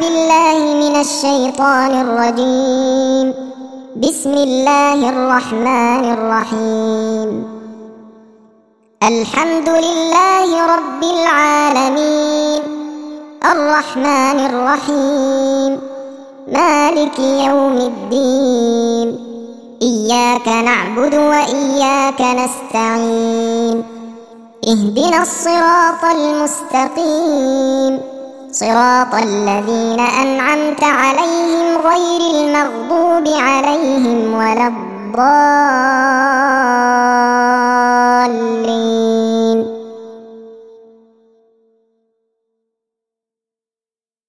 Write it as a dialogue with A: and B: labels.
A: بالله من الشيطان الرجيم. بسم الله الرحمن الرحيم. الحمد لله رب العالمين، الرحمن الرحيم، مالك يوم الدين. إياك نعبد وإياك نستعين. اهدنا الصراط المستقيم، صراط الذين أنعمت عليهم غير المغضوب عليهم ولا الضالين.